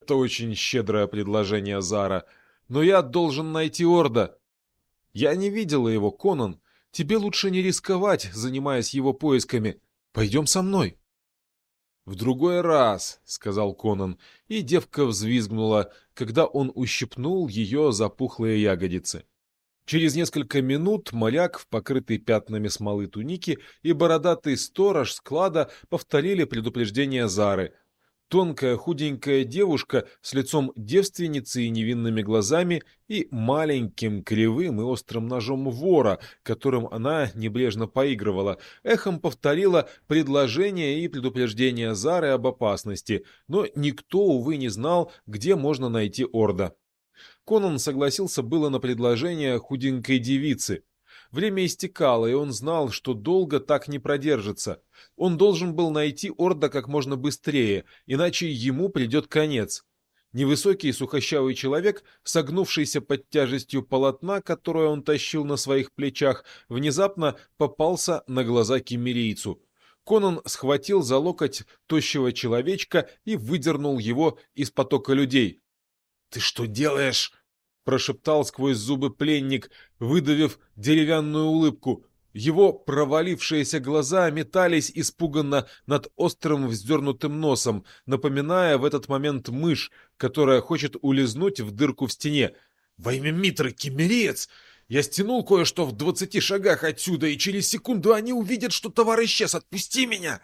Это очень щедрое предложение, Зара. Но я должен найти Орда. Я не видела его, Конан. Тебе лучше не рисковать, занимаясь его поисками. Пойдем со мной. «В другой раз», — сказал Конан, и девка взвизгнула, когда он ущипнул ее за пухлые ягодицы. Через несколько минут моряк в покрытой пятнами смолы тунике и бородатый сторож склада повторили предупреждение Зары. Тонкая худенькая девушка с лицом девственницы и невинными глазами и маленьким кривым и острым ножом вора, которым она небрежно поигрывала, эхом повторила предложение и предупреждение Зары об опасности, но никто, увы, не знал, где можно найти Орда. Конан согласился было на предложение худенькой девицы. Время истекало, и он знал, что долго так не продержится. Он должен был найти Орда как можно быстрее, иначе ему придет конец. Невысокий сухощавый человек, согнувшийся под тяжестью полотна, которое он тащил на своих плечах, внезапно попался на глаза киммерийцу. Конан схватил за локоть тощего человечка и выдернул его из потока людей. «Ты что делаешь?» — прошептал сквозь зубы пленник, выдавив деревянную улыбку. Его провалившиеся глаза метались испуганно над острым вздернутым носом, напоминая в этот момент мышь, которая хочет улизнуть в дырку в стене. «Во имя Митры, киммериец! Я стянул кое-что в 20 шагах отсюда, и через секунду они увидят, что товар исчез. Отпусти меня!»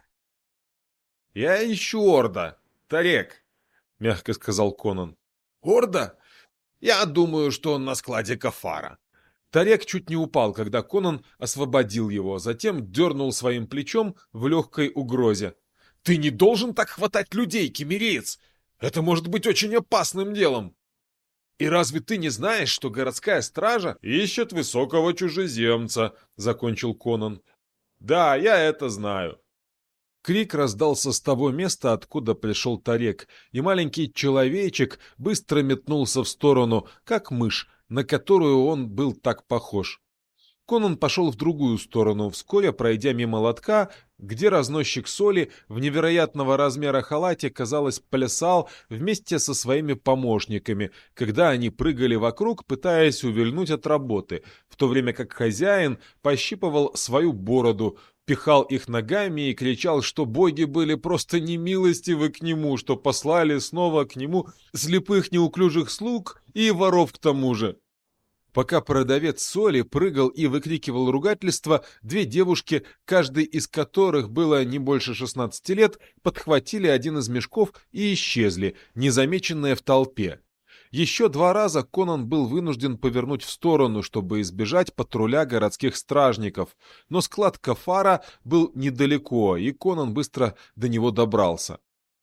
«Я ищу Орда, Тарек», — мягко сказал Конан. «Орда? Я думаю, что он на складе Кафара». Тарек чуть не упал, когда Конан освободил его, затем дернул своим плечом в легкой угрозе. «Ты не должен так хватать людей, киммериец! Это может быть очень опасным делом!» «И разве ты не знаешь, что городская стража ищет высокого чужеземца?» — закончил Конан. «Да, я это знаю». Крик раздался с того места, откуда пришел Тарек, и маленький человечек быстро метнулся в сторону, как мышь, на которую он был так похож. Конан пошел в другую сторону, вскоре пройдя мимо лотка, где разносчик соли в невероятного размера халате, казалось, плясал вместе со своими помощниками, когда они прыгали вокруг, пытаясь увильнуть от работы, в то время как хозяин пощипывал свою бороду, пихал их ногами и кричал, что боги были просто немилостивы к нему, что послали снова к нему слепых неуклюжих слуг и воров к тому же. Пока продавец соли прыгал и выкрикивал ругательства, две девушки, каждой из которых было не больше 16 лет, подхватили один из мешков и исчезли, незамеченные в толпе. Еще 2 раза Конан был вынужден повернуть в сторону, чтобы избежать патруля городских стражников, но склад Кафара был недалеко, и Конан быстро до него добрался.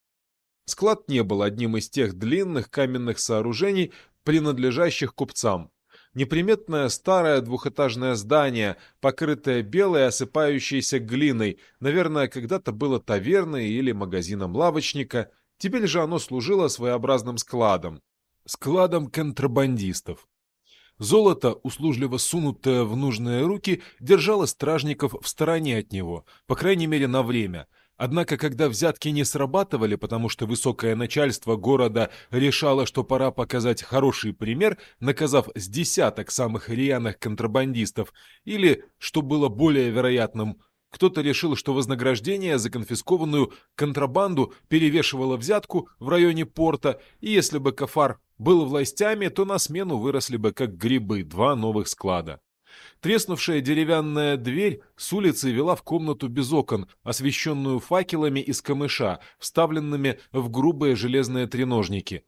Склад не был одним из тех длинных каменных сооружений, принадлежащих купцам. Неприметное старое двухэтажное здание, покрытое белой осыпающейся глиной, наверное, когда-то было таверной или магазином лавочника, теперь же оно служило своеобразным складом. Складом контрабандистов. Золото, услужливо сунутое в нужные руки, держало стражников в стороне от него, по крайней мере на время. Однако, когда взятки не срабатывали, потому что высокое начальство города решало, что пора показать хороший пример, наказав с десяток самых рьяных контрабандистов, или, что было более вероятным, кто-то решил, что вознаграждение за конфискованную контрабанду перевешивало взятку в районе порта, и если бы Кафар был властями, то на смену выросли бы как грибы 2 новых склада. Треснувшая деревянная дверь с улицы вела в комнату без окон, освещенную факелами из камыша, вставленными в грубые железные треножники.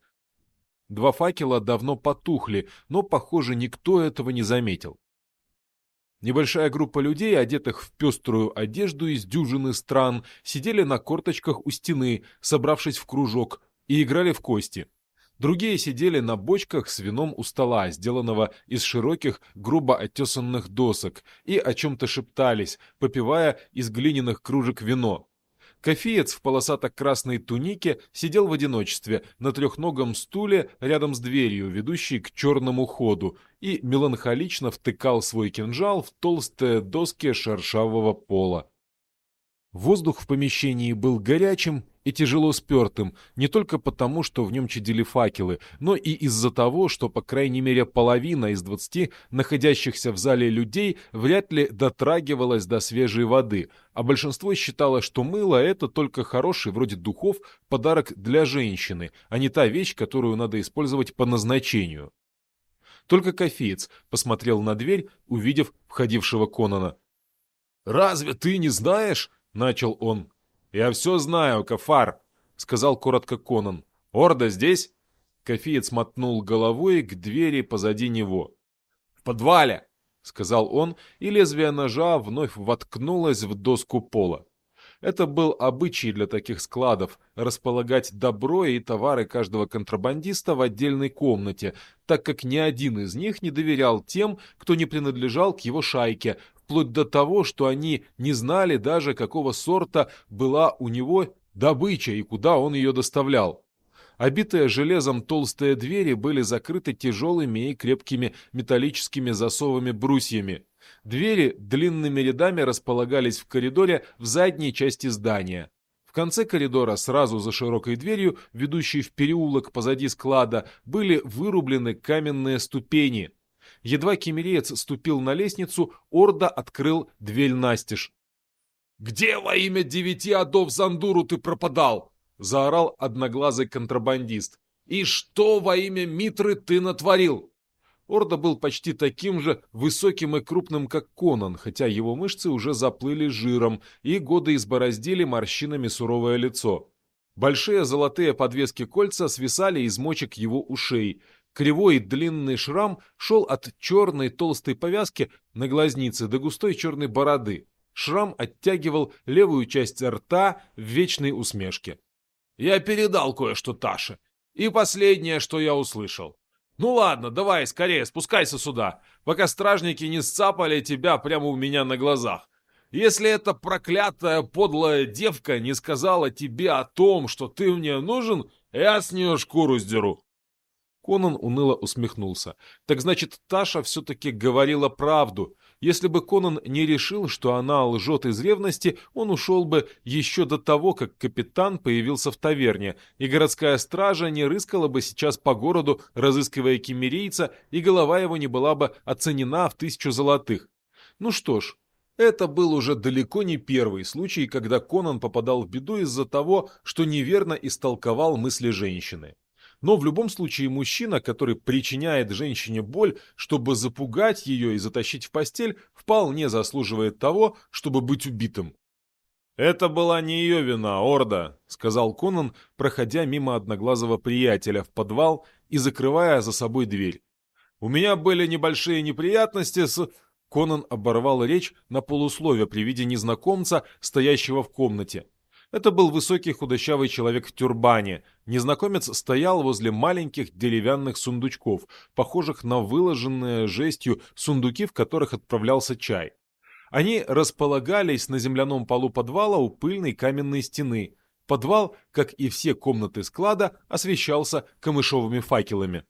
2 факела давно потухли, но, похоже, никто этого не заметил. Небольшая группа людей, одетых в пеструю одежду из дюжины стран, сидели на корточках у стены, собравшись в кружок, и играли в кости. Другие сидели на бочках с вином у стола, сделанного из широких, грубо оттесанных досок, и о чем-то шептались, попивая из глиняных кружек вино. Кофеец в полосато-красной тунике сидел в одиночестве на трехногом стуле рядом с дверью, ведущей к черному ходу, и меланхолично втыкал свой кинжал в толстые доски шершавого пола. Воздух в помещении был горячим и тяжело спертым, не только потому, что в нем чадили факелы, но и из-за того, что, по крайней мере, половина из 20 находящихся в зале людей вряд ли дотрагивалась до свежей воды, а большинство считало, что мыло – это только хороший, вроде духов, подарок для женщины, а не та вещь, которую надо использовать по назначению. Только кофеец посмотрел на дверь, увидев входившего Конана. «Разве ты не знаешь?» — начал он. «Я все знаю, Кафар», — сказал коротко Конан. «Орда здесь?» Кофеец мотнул головой к двери позади него. «В подвале», — сказал он, и лезвие ножа вновь воткнулось в доску пола. Это был обычай для таких складов – располагать добро и товары каждого контрабандиста в отдельной комнате, так как ни один из них не доверял тем, кто не принадлежал к его шайке, вплоть до того, что они не знали даже, какого сорта была у него добыча и куда он ее доставлял. Обитые железом толстые двери были закрыты тяжелыми и крепкими металлическими засовами-брусьями. Двери длинными рядами располагались в коридоре в задней части здания. В конце коридора, сразу за широкой дверью, ведущей в переулок позади склада, были вырублены каменные ступени. Едва кемериец ступил на лестницу, Орда открыл дверь настежь. «Где во имя 9 адов Зандуру ты пропадал?» — заорал одноглазый контрабандист. «И что во имя Митры ты натворил?» Орда был почти таким же высоким и крупным, как Конан, хотя его мышцы уже заплыли жиром, и годы избороздили морщинами суровое лицо. Большие золотые подвески кольца свисали из мочек его ушей. Кривой длинный шрам шел от черной толстой повязки на глазнице до густой черной бороды. Шрам оттягивал левую часть рта в вечной усмешке. «Я передал кое-что Таше. И последнее, что я услышал. Ну ладно, давай скорее спускайся сюда, пока стражники не сцапали тебя прямо у меня на глазах. Если эта проклятая подлая девка не сказала тебе о том, что ты мне нужен, я с нее шкуру сдеру». Конан уныло усмехнулся. Так значит, Таша все-таки говорила правду. Если бы Конан не решил, что она лжет из ревности, он ушел бы еще до того, как капитан появился в таверне, и городская стража не рыскала бы сейчас по городу, разыскивая киммерийца, и голова его не была бы оценена в 1000 золотых. Ну что ж, это был уже далеко не первый случай, когда Конан попадал в беду из-за того, что неверно истолковал мысли женщины. Но в любом случае мужчина, который причиняет женщине боль, чтобы запугать ее и затащить в постель, вполне заслуживает того, чтобы быть убитым. «Это была не ее вина, Орда», — сказал Конан, проходя мимо одноглазого приятеля в подвал и закрывая за собой дверь. «У меня были небольшие неприятности с...» Конан оборвал речь на полусловие при виде незнакомца, стоящего в комнате. Это был высокий худощавый человек в тюрбане. Незнакомец стоял возле маленьких деревянных сундучков, похожих на выложенные жестью сундуки, в которых отправлялся чай. Они располагались на земляном полу подвала у пыльной каменной стены. Подвал, как и все комнаты склада, освещался камышовыми факелами.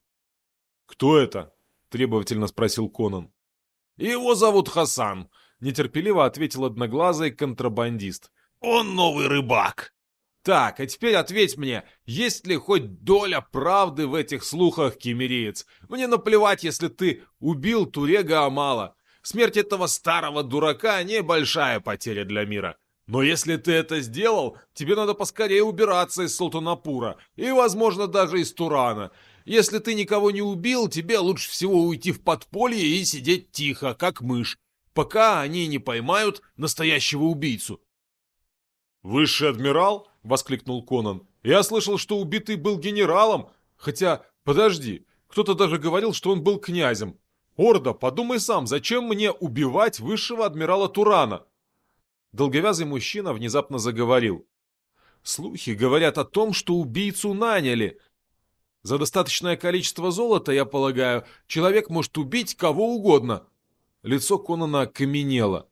«Кто это?» – требовательно спросил Конан. «Его зовут Хасан», – нетерпеливо ответил одноглазый контрабандист. «Он новый рыбак». «Так, а теперь ответь мне, есть ли хоть доля правды в этих слухах, киммериец? Мне наплевать, если ты убил Турега Амала. Смерть этого старого дурака – небольшая потеря для мира. Но если ты это сделал, тебе надо поскорее убираться из Султанапура и, возможно, даже из Турана. Если ты никого не убил, тебе лучше всего уйти в подполье и сидеть тихо, как мышь, пока они не поймают настоящего убийцу». «Высший адмирал?» — воскликнул Конан. «Я слышал, что убитый был генералом. Хотя, подожди, кто-то даже говорил, что он был князем. Орда, подумай сам, зачем мне убивать высшего адмирала Турана?» Долговязый мужчина внезапно заговорил. «Слухи говорят о том, что убийцу наняли. За достаточное количество золота, я полагаю, человек может убить кого угодно». Лицо Конана окаменело.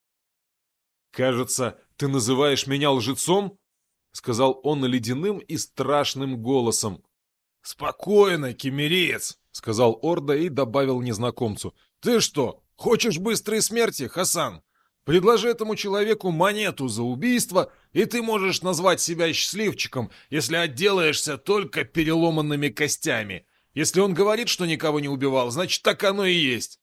«Кажется, ты называешь меня лжецом?» — сказал он ледяным и страшным голосом. «Спокойно, киммериец», — сказал Орда и добавил незнакомцу. «Ты что, хочешь быстрой смерти, Хасан? Предложи этому человеку монету за убийство, и ты можешь назвать себя счастливчиком, если отделаешься только переломанными костями. Если он говорит, что никого не убивал, значит, так оно и есть.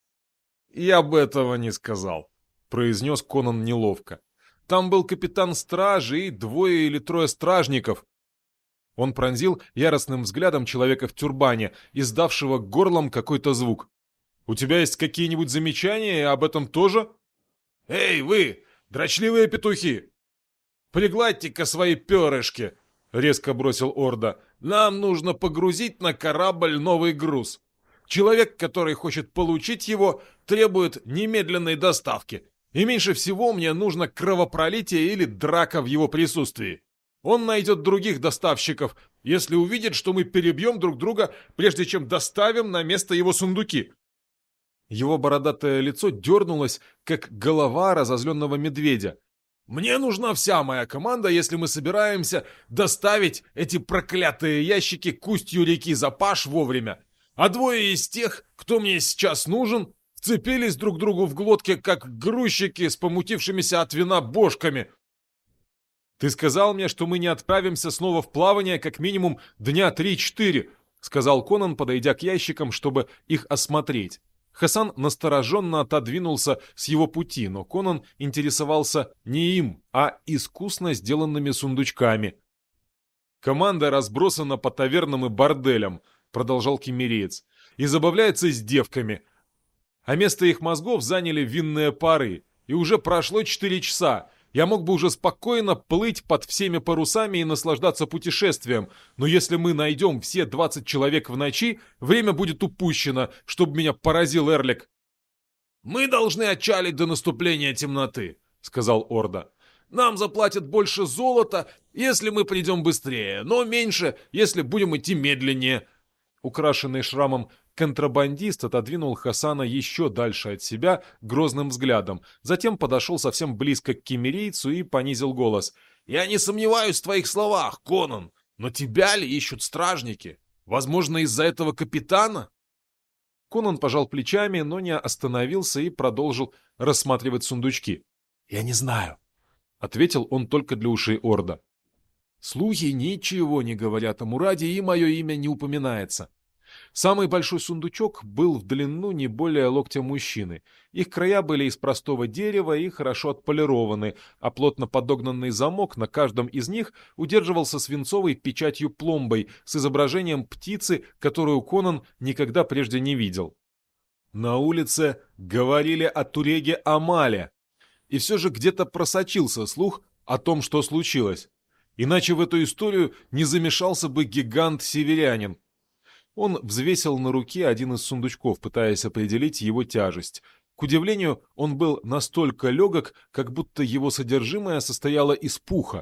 «Я бы этого не сказал», — произнес Конан неловко. «Там был капитан стражи и 2 или 3 стражников». Он пронзил яростным взглядом человека в тюрбане, издавшего горлом какой-то звук. «У тебя есть какие-нибудь замечания об этом тоже?» «Эй, вы, дрочливые петухи! Пригладьте-ка свои перышки!» — резко бросил Орда. «Нам нужно погрузить на корабль новый груз. Человек, который хочет получить его, требует немедленной доставки. И меньше всего мне нужно кровопролитие или драка в его присутствии. Он найдет других доставщиков, если увидит, что мы перебьем друг друга, прежде чем доставим на место его сундуки». Его бородатое лицо дернулось, как голова разозленного медведя. «Мне нужна вся моя команда, если мы собираемся доставить эти проклятые ящики к устью реки Запаш вовремя. А 2 из тех, кто мне сейчас нужен, вцепились друг другу в глотки, как грузчики с помутившимися от вина бошками. Ты сказал мне, что мы не отправимся снова в плавание как минимум дня 3-4, сказал Конан, подойдя к ящикам, чтобы их осмотреть. Хасан настороженно отодвинулся с его пути, но Конан интересовался не им, а искусно сделанными сундучками. «Команда разбросана по тавернам и борделям», — продолжал киммериец, — «и забавляется с девками. А место их мозгов заняли винные пары, и уже прошло 4 часа. Я мог бы уже спокойно плыть под всеми парусами и наслаждаться путешествием, но если мы найдем все 20 человек в ночи, время будет упущено, чтобы меня поразил Эрлик». «Мы должны отчалить до наступления темноты», — сказал Орда. «Нам заплатят больше золота, если мы придем быстрее, но меньше, если будем идти медленнее». Украшенный шрамом контрабандист отодвинул Хасана еще дальше от себя грозным взглядом, затем подошел совсем близко к киммерийцу и понизил голос. «Я не сомневаюсь в твоих словах, Конан, но тебя ли ищут стражники? Возможно, из-за этого капитана?» Конан пожал плечами, но не остановился и продолжил рассматривать сундучки. «Я не знаю», — ответил он только для ушей Орда. «Слухи ничего не говорят о Мураде, и мое имя не упоминается». Самый большой сундучок был в длину не более локтя мужчины. Их края были из простого дерева и хорошо отполированы, а плотно подогнанный замок на каждом из них удерживался свинцовой печатью-пломбой с изображением птицы, которую Конан никогда прежде не видел. На улице говорили о Туреге Амале, и все же где-то просочился слух о том, что случилось. Иначе в эту историю не замешался бы гигант-северянин. Он взвесил на руке один из сундучков, пытаясь определить его тяжесть. К удивлению, он был настолько легок, как будто его содержимое состояло из пуха.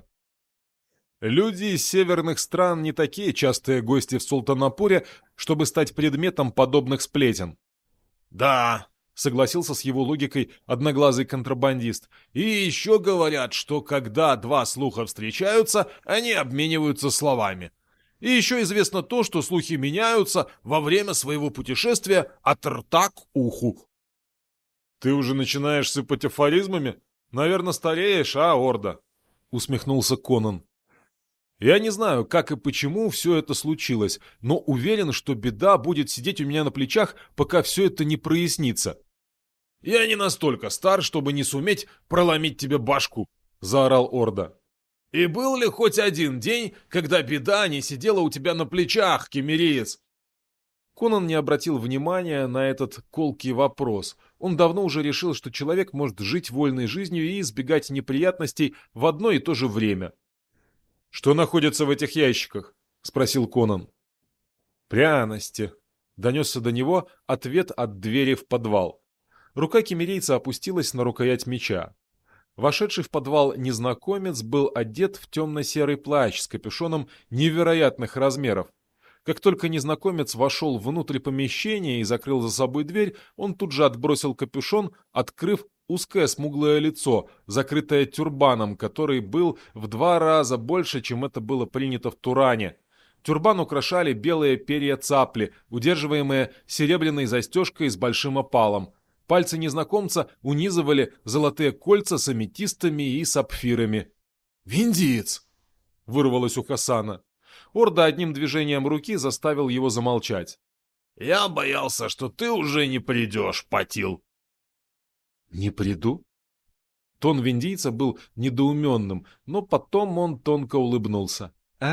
Люди из северных стран не такие частые гости в Султанапуре, чтобы стать предметом подобных сплетен. «Да», — согласился с его логикой одноглазый контрабандист. «И еще говорят, что когда 2 слуха встречаются, они обмениваются словами. И еще известно то, что слухи меняются во время своего путешествия от рта к уху». «Ты уже начинаешь сыпать афоризмами? Наверное, стареешь, а, Орда?» — усмехнулся Конан. «Я не знаю, как и почему все это случилось, но уверен, что беда будет сидеть у меня на плечах, пока все это не прояснится». «Я не настолько стар, чтобы не суметь проломить тебе башку», — заорал Орда. «И был ли хоть один день, когда беда не сидела у тебя на плечах, киммериец?» Конан не обратил внимания на этот колкий вопрос. Он давно уже решил, что человек может жить вольной жизнью и избегать неприятностей в одно и то же время. «Что находится в этих ящиках?» — спросил Конан. «Пряности», — донесся до него ответ от двери в подвал. Рука киммерийца опустилась на рукоять меча. Вошедший в подвал незнакомец был одет в темно-серый плащ с капюшоном невероятных размеров. Как только незнакомец вошел внутрь помещения и закрыл за собой дверь, он тут же отбросил капюшон, открыв узкое смуглое лицо, закрытое тюрбаном, который был в 2 раза больше, чем это было принято в Туране. Тюрбан украшали белые перья цапли, удерживаемые серебряной застежкой с большим опалом. Пальцы незнакомца унизывали золотые кольца с аметистами и сапфирами. «Виндиец!» — вырвалось у Хасана. Орда одним движением руки заставил его замолчать. «Я боялся, что ты уже не придешь, Патил». «Не приду?» Тон виндийца был недоуменным, но потом он тонко улыбнулся.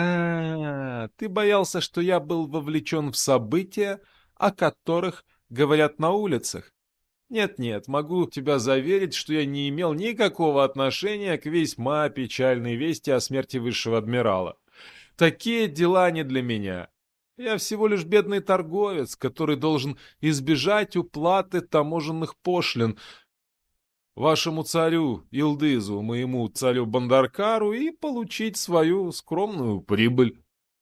Ты боялся, что я был вовлечен в события, о которых говорят на улицах? Нет-нет, могу тебя заверить, что я не имел никакого отношения к весьма печальной вести о смерти высшего адмирала. Такие дела не для меня. Я всего лишь бедный торговец, который должен избежать уплаты таможенных пошлин вашему царю Илдызу, моему царю Бандаркару и получить свою скромную прибыль.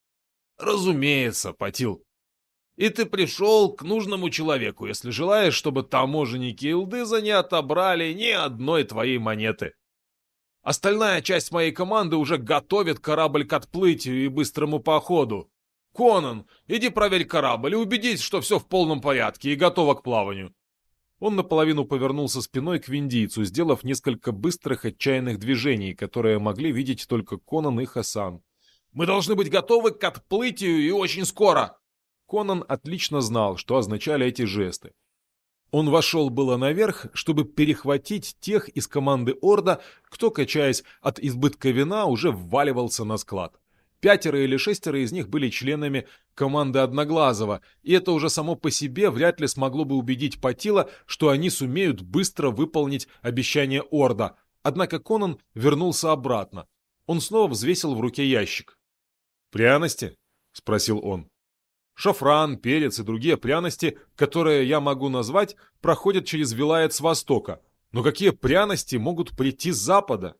Разумеется, Патил. И ты пришел к нужному человеку, если желаешь, чтобы таможенники Илдыза не отобрали ни одной твоей монеты. Остальная часть моей команды уже готовит корабль к отплытию и быстрому походу. Конан, иди проверь корабль и убедись, что все в полном порядке и готово к плаванию. Он наполовину повернулся спиной к виндийцу, сделав несколько быстрых отчаянных движений, которые могли видеть только Конан и Хасан. «Мы должны быть готовы к отплытию и очень скоро!» Конан отлично знал, что означали эти жесты. Он вошел было наверх, чтобы перехватить тех из команды Орда, кто, качаясь от избытка вина, уже вваливался на склад. 5 или 6 из них были членами команды Одноглазого, и это уже само по себе вряд ли смогло бы убедить Патила, что они сумеют быстро выполнить обещание Орда. Однако Конан вернулся обратно. Он снова взвесил в руке ящик. «Пряности?» — спросил он. «Шафран, перец и другие пряности, которые я могу назвать, проходят через Вилает с востока. Но какие пряности могут прийти с запада?»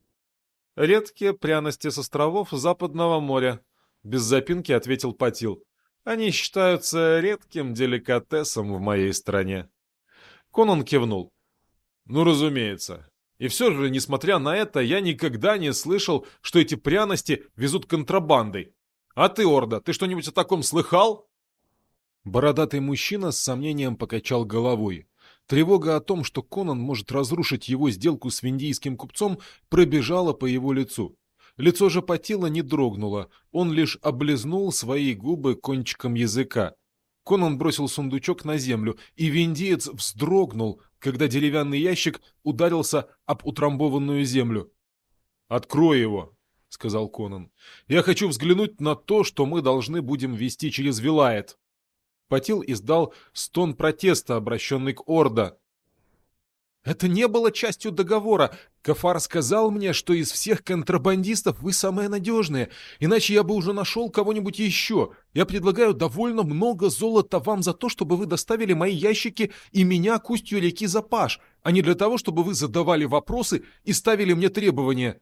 «Редкие пряности с островов Западного моря», — без запинки ответил Патил. «Они считаются редким деликатесом в моей стране». Конан кивнул. «Ну, разумеется. И все же, несмотря на это, я никогда не слышал, что эти пряности везут контрабандой. А ты, Орда, ты что-нибудь о таком слыхал?» Бородатый мужчина с сомнением покачал головой. Тревога о том, что Конан может разрушить его сделку с виндийским купцом, пробежала по его лицу. Лицо же Патила не дрогнуло, он лишь облизнул свои губы кончиком языка. Конан бросил сундучок на землю, и виндиец вздрогнул, когда деревянный ящик ударился об утрамбованную землю. «Открой его», — сказал Конан. «Я хочу взглянуть на то, что мы должны будем вести через Вилает». Патил издал стон протеста, обращенный к Орда. «Это не было частью договора. Кафар сказал мне, что из всех контрабандистов вы самые надежные, иначе я бы уже нашел кого-нибудь еще. Я предлагаю довольно много золота вам за то, чтобы вы доставили мои ящики и меня к устью реки Запаш, а не для того, чтобы вы задавали вопросы и ставили мне требования».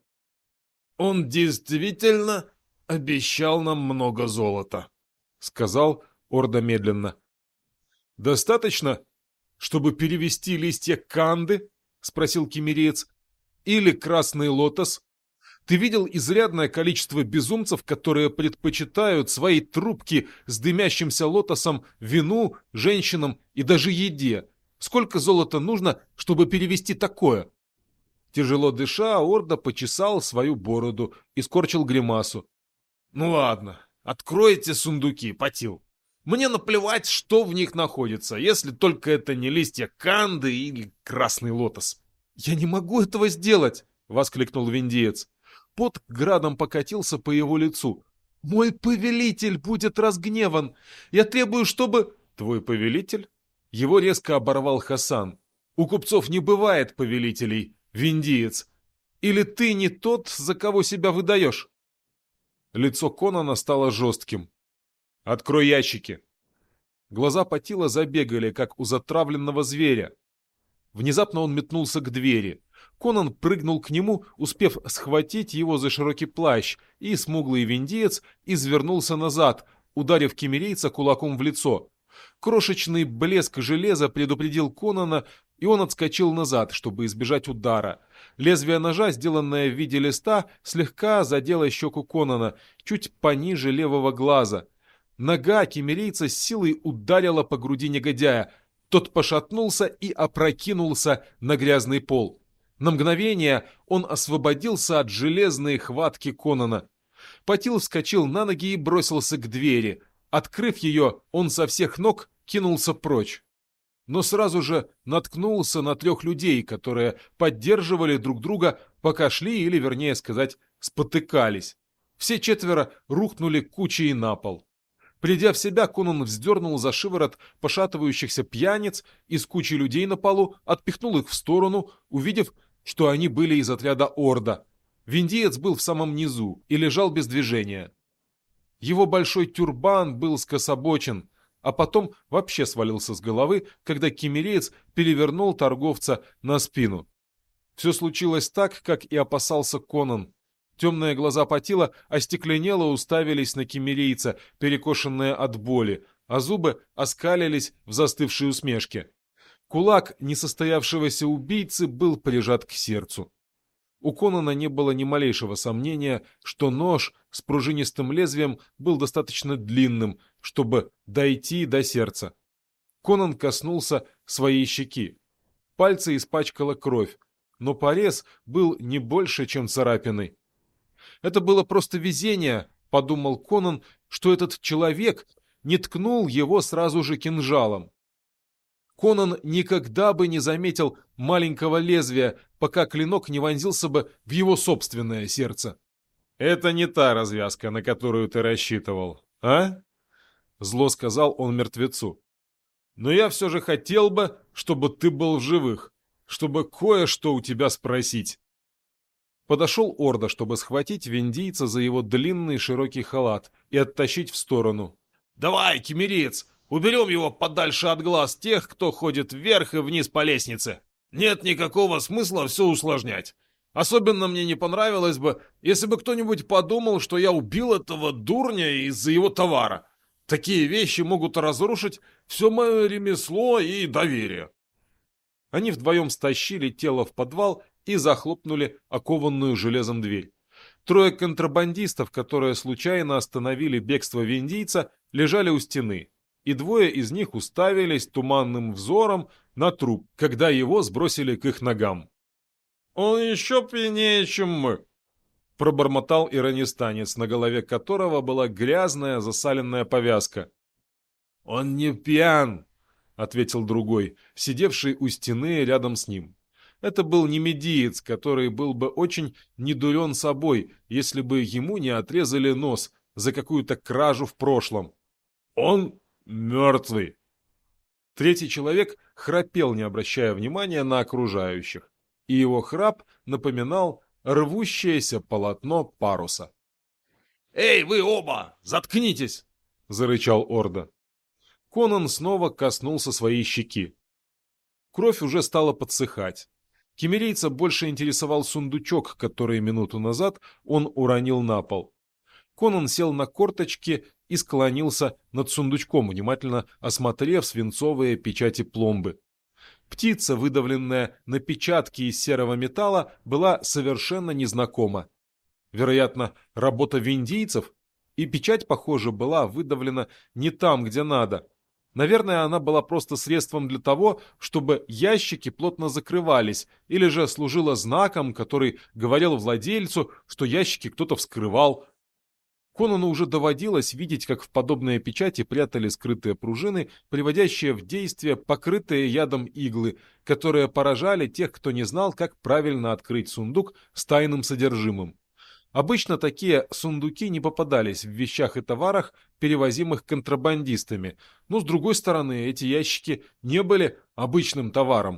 «Он действительно обещал нам много золота», — сказал Орда медленно. «Достаточно, чтобы перевести листья канды?» — спросил киммериец. «Или красный лотос? Ты видел изрядное количество безумцев, которые предпочитают свои трубки с дымящимся лотосом вину, женщинам и даже еде. Сколько золота нужно, чтобы перевести такое?» Тяжело дыша, Орда почесал свою бороду и скорчил гримасу. «Ну ладно, откройте сундуки, Патил. Мне наплевать, что в них находится, если только это не листья канды или красный лотос». «Я не могу этого сделать!» — воскликнул виндиец. Пот градом покатился по его лицу. «Мой повелитель будет разгневан! Я требую, чтобы...» «Твой повелитель?» Его резко оборвал Хасан. «У купцов не бывает повелителей, виндиец. Или ты не тот, за кого себя выдаешь?» Лицо Конана стало жестким. «Открой ящики!» Глаза Патила забегали, как у затравленного зверя. Внезапно он метнулся к двери. Конан прыгнул к нему, успев схватить его за широкий плащ, и смуглый виндиец извернулся назад, ударив киммерийца кулаком в лицо. Крошечный блеск железа предупредил Конана, и он отскочил назад, чтобы избежать удара. Лезвие ножа, сделанное в виде листа, слегка задело щеку Конана, чуть пониже левого глаза. Нога киммерийца с силой ударила по груди негодяя. Тот пошатнулся и опрокинулся на грязный пол. На мгновение он освободился от железной хватки Конана. Патил вскочил на ноги и бросился к двери. Открыв ее, он со всех ног кинулся прочь. Но сразу же наткнулся на 3 людей, которые поддерживали друг друга, пока шли, или, вернее сказать, спотыкались. Все 4 рухнули кучей на пол. Придя в себя, Конан вздернул за шиворот пошатывающихся пьяниц из кучи людей на полу, отпихнул их в сторону, увидев, что они были из отряда Орда. Виндиец был в самом низу и лежал без движения. Его большой тюрбан был скособочен, а потом вообще свалился с головы, когда киммереец перевернул торговца на спину. Все случилось так, как и опасался Конан. Темные глаза Патила остекленело уставились на киммерийца, перекошенные от боли, а зубы оскалились в застывшей усмешке. Кулак несостоявшегося убийцы был прижат к сердцу. У Конана не было ни малейшего сомнения, что нож с пружинистым лезвием был достаточно длинным, чтобы дойти до сердца. Конан коснулся своей щеки. Пальцы испачкала кровь, но порез был не больше, чем царапиной. Это было просто везение, подумал Конан, что этот человек не ткнул его сразу же кинжалом. Конан никогда бы не заметил маленького лезвия, пока клинок не вонзился бы в его собственное сердце. «Это не та развязка, на которую ты рассчитывал, а?» Зло сказал он мертвецу. «Но я все же хотел бы, чтобы ты был в живых, чтобы кое-что у тебя спросить». Подошел Орда, чтобы схватить виндийца за его длинный широкий халат и оттащить в сторону. «Давай, киммериец, уберем его подальше от глаз тех, кто ходит вверх и вниз по лестнице. Нет никакого смысла все усложнять. Особенно мне не понравилось бы, если бы кто-нибудь подумал, что я убил этого дурня из-за его товара. Такие вещи могут разрушить все мое ремесло и доверие». Они вдвоем стащили тело в подвал и захлопнули окованную железом дверь. 3 контрабандистов, которые случайно остановили бегство виндийца, лежали у стены, и 2 из них уставились туманным взором на труп, когда его сбросили к их ногам. «Он еще пьянее, чем мы», — пробормотал иранистанец, на голове которого была грязная засаленная повязка. «Он не пьян», — ответил другой, сидевший у стены рядом с ним. Это был немедиец, который был бы очень недурен собой, если бы ему не отрезали нос за какую-то кражу в прошлом. «Он мертвый». 3 человек храпел, не обращая внимания на окружающих, и его храп напоминал рвущееся полотно паруса. «Эй, вы оба, заткнитесь!» — зарычал Орда. Конан снова коснулся своей щеки. Кровь уже стала подсыхать. Киммерийца больше интересовал сундучок, который минуту назад он уронил на пол. Конан сел на корточки и склонился над сундучком, внимательно осмотрев свинцовые печати пломбы. Птица, выдавленная на печатки из серого металла, была совершенно незнакома. Вероятно, работа виндийцев, и печать, похоже, была выдавлена не там, где надо. Наверное, она была просто средством для того, чтобы ящики плотно закрывались, или же служила знаком, который говорил владельцу, что ящики кто-то вскрывал. Конану уже доводилось видеть, как в подобные печати прятали скрытые пружины, приводящие в действие покрытые ядом иглы, которые поражали тех, кто не знал, как правильно открыть сундук с тайным содержимым. Обычно такие сундуки не попадались в вещах и товарах, перевозимых контрабандистами, но, с другой стороны, эти ящики не были обычным товаром.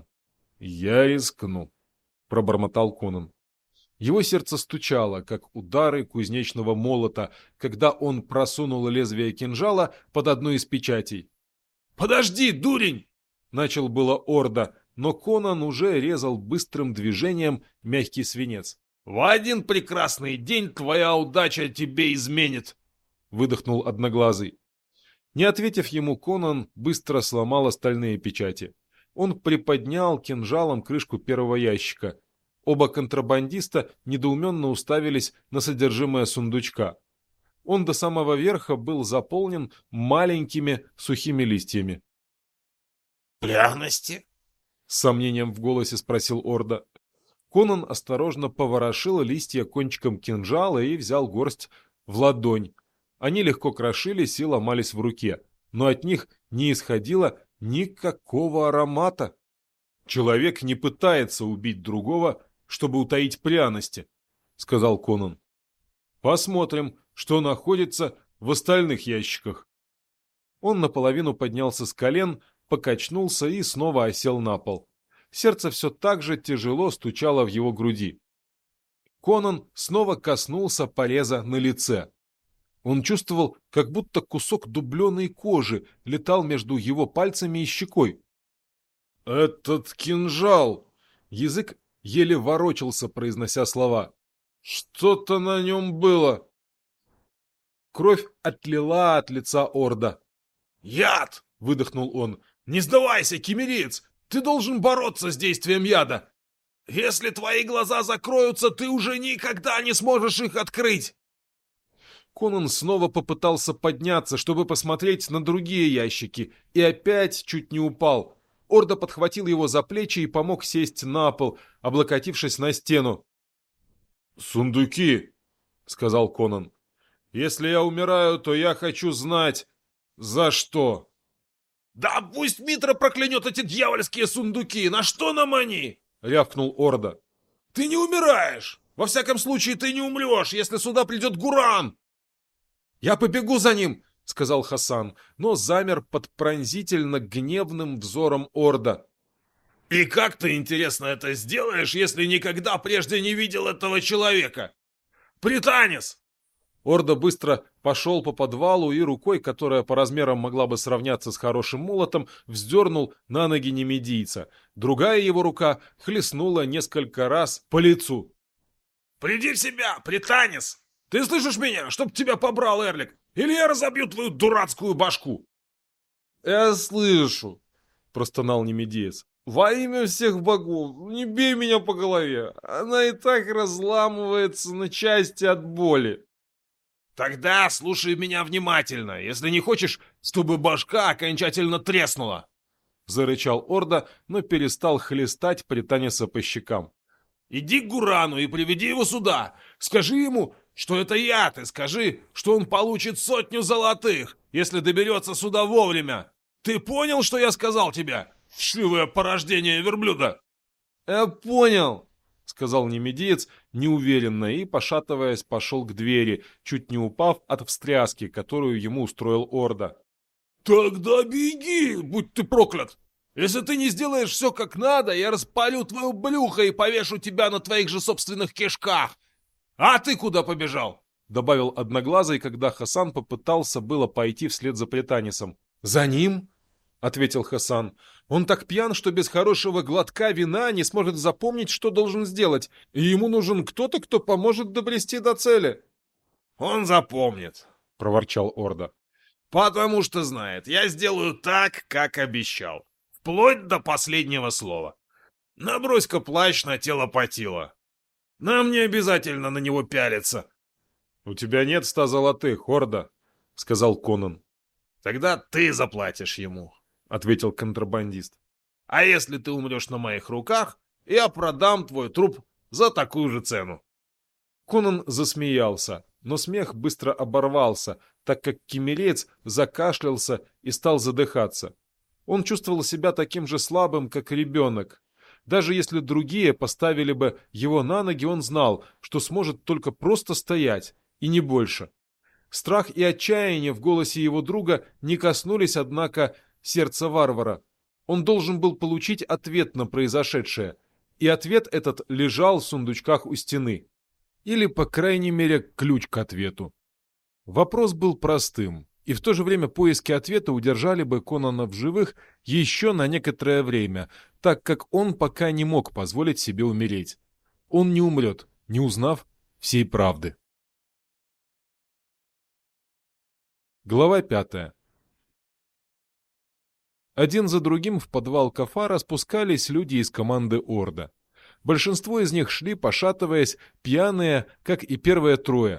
«Я рискну», — пробормотал Конан. Его сердце стучало, как удары кузнечного молота, когда он просунул лезвие кинжала под одну из печатей. «Подожди, дурень!» — начал было Орда, но Конан уже резал быстрым движением мягкий свинец. «В один прекрасный день твоя удача тебе изменит!» — выдохнул Одноглазый. Не ответив ему, Конан быстро сломал остальные печати. Он приподнял кинжалом крышку первого ящика. Оба контрабандиста недоуменно уставились на содержимое сундучка. Он до самого верха был заполнен маленькими сухими листьями. Пряности? С сомнением в голосе спросил Орда. Конан осторожно поворошил листья кончиком кинжала и взял горсть в ладонь. Они легко крошились и ломались в руке, но от них не исходило никакого аромата. «Человек не пытается убить другого, чтобы утаить пряности», — сказал Конан. «Посмотрим, что находится в остальных ящиках». Он наполовину поднялся с колен, покачнулся и снова осел на пол. Сердце все так же тяжело стучало в его груди. Конан снова коснулся пореза на лице. Он чувствовал, как будто кусок дубленой кожи летал между его пальцами и щекой. «Этот кинжал!» Язык еле ворочался, произнося слова. «Что-то на нем было!» Кровь отлила от лица Орда. «Яд!» — выдохнул он. «Не сдавайся, киммериец! Ты должен бороться с действием яда! Если твои глаза закроются, ты уже никогда не сможешь их открыть!» Конан снова попытался подняться, чтобы посмотреть на другие ящики, и опять чуть не упал. Орда подхватил его за плечи и помог сесть на пол, облокотившись на стену. «Сундуки!» — сказал Конан. «Если я умираю, то я хочу знать, за что!» «Да пусть Митра проклянет эти дьявольские сундуки! На что нам они?» — рявкнул Орда. «Ты не умираешь! Во всяком случае, ты не умрешь, если сюда придет Гуран!» «Я побегу за ним!» — сказал Хасан, но замер под пронзительно гневным взором Орда. «И как ты, интересно, это сделаешь, если никогда прежде не видел этого человека? Пританис!» Орда быстро пошел по подвалу и рукой, которая по размерам могла бы сравняться с хорошим молотом, вздернул на ноги немедийца. Другая его рука хлестнула несколько раз по лицу. «Приди в себя, Пританис! Ты слышишь меня? Чтоб тебя побрал Эрлик! Или я разобью твою дурацкую башку!» «Я слышу!» — простонал немедиец. «Во имя всех богов, не бей меня по голове! Она и так разламывается на части от боли!» «Тогда слушай меня внимательно, если не хочешь, чтобы башка окончательно треснула!» Зарычал Орда, но перестал хлестать Пританиса по щекам. «Иди к Гурану и приведи его сюда! Скажи ему, что это яд, и скажи, что он получит 100 золотых, если доберется сюда вовремя! Ты понял, что я сказал тебе, вшивое порождение верблюда?» «Я понял!» — сказал немедиец неуверенно и, пошатываясь, пошел к двери, чуть не упав от встряски, которую ему устроил Орда. «Тогда беги, будь ты проклят! Если ты не сделаешь все как надо, я распалю твое брюхо и повешу тебя на твоих же собственных кишках! А ты куда побежал?» — добавил Одноглазый, когда Хасан попытался было пойти вслед за Пританисом. «За ним?» — ответил Хасан. «Он так пьян, что без хорошего глотка вина не сможет запомнить, что должен сделать, и ему нужен кто-то, кто поможет добрести до цели». «Он запомнит», — проворчал Орда. «Потому что знает, я сделаю так, как обещал. Вплоть до последнего слова. Набрось-ка плащ на тело Патила. Нам не обязательно на него пялиться». «У тебя нет 100 золотых, Орда», — сказал Конан. «Тогда ты заплатишь ему», — ответил контрабандист. «А если ты умрешь на моих руках, я продам твой труп за такую же цену». Конан засмеялся, но смех быстро оборвался, так как киммериец закашлялся и стал задыхаться. Он чувствовал себя таким же слабым, как ребенок. Даже если другие поставили бы его на ноги, он знал, что сможет только просто стоять, и не больше. Страх и отчаяние в голосе его друга не коснулись, однако, сердца варвара. Он должен был получить ответ на произошедшее, и ответ этот лежал в сундучках у стены. Или, по крайней мере, ключ к ответу. Вопрос был простым, и в то же время поиски ответа удержали бы Конана в живых еще на некоторое время, так как он пока не мог позволить себе умереть. Он не умрет, не узнав всей правды. Глава 5. Один за другим в подвал Кафара спускались люди из команды Орда. Большинство из них шли, пошатываясь, пьяные, как и первые трое.